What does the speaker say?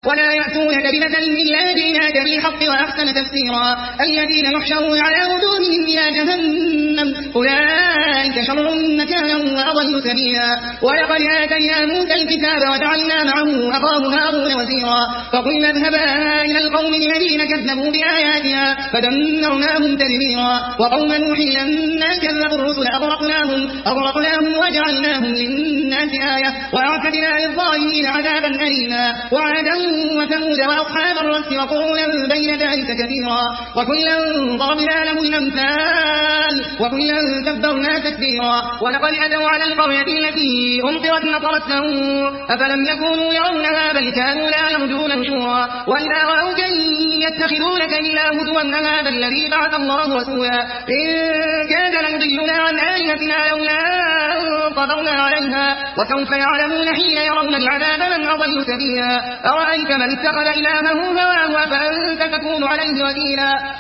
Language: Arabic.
ولا يأتونك بمثل إلا جئناك بالحق وأحسن تفسيرا الذين يحشرون على وجوههم إلى جهنم أولئك شر مكانا وأضل سبيلا ولقد آتينا موسى الكتاب وجعلنا معه أخاه هارون وزيرا فقلنا اذهبا إلى القوم الذين كذبوا بآياتنا فدمرناهم تدميرا وقوم نوح لما كذبوا الرسل أغرقناهم وجعلناهم للناس آية وأعتدنا للظالمين عذابا أليما وعادا وثمود وأصحاب الرس وقرونا بين ذلك كثيرا وكلا ضربنا له الأمثال وكلا تبرنا تتبيرا ولقد أتوا على القرية التي أمطرت مطر السوء أفلم يكونوا يرونها بل كانوا لا يرجون نشورا وإذا رأوك يتخذونك إلا هدوا هذا الذي بعث الله رسولا إن كاد ليضلنا عن آلهتنا لولا قدرنا عليها وسوف يعلمون حين يرون العذاب من أضل سبيلا أرأيت من اتخذ إلهه هواه فأنت تكون عليه وكيلا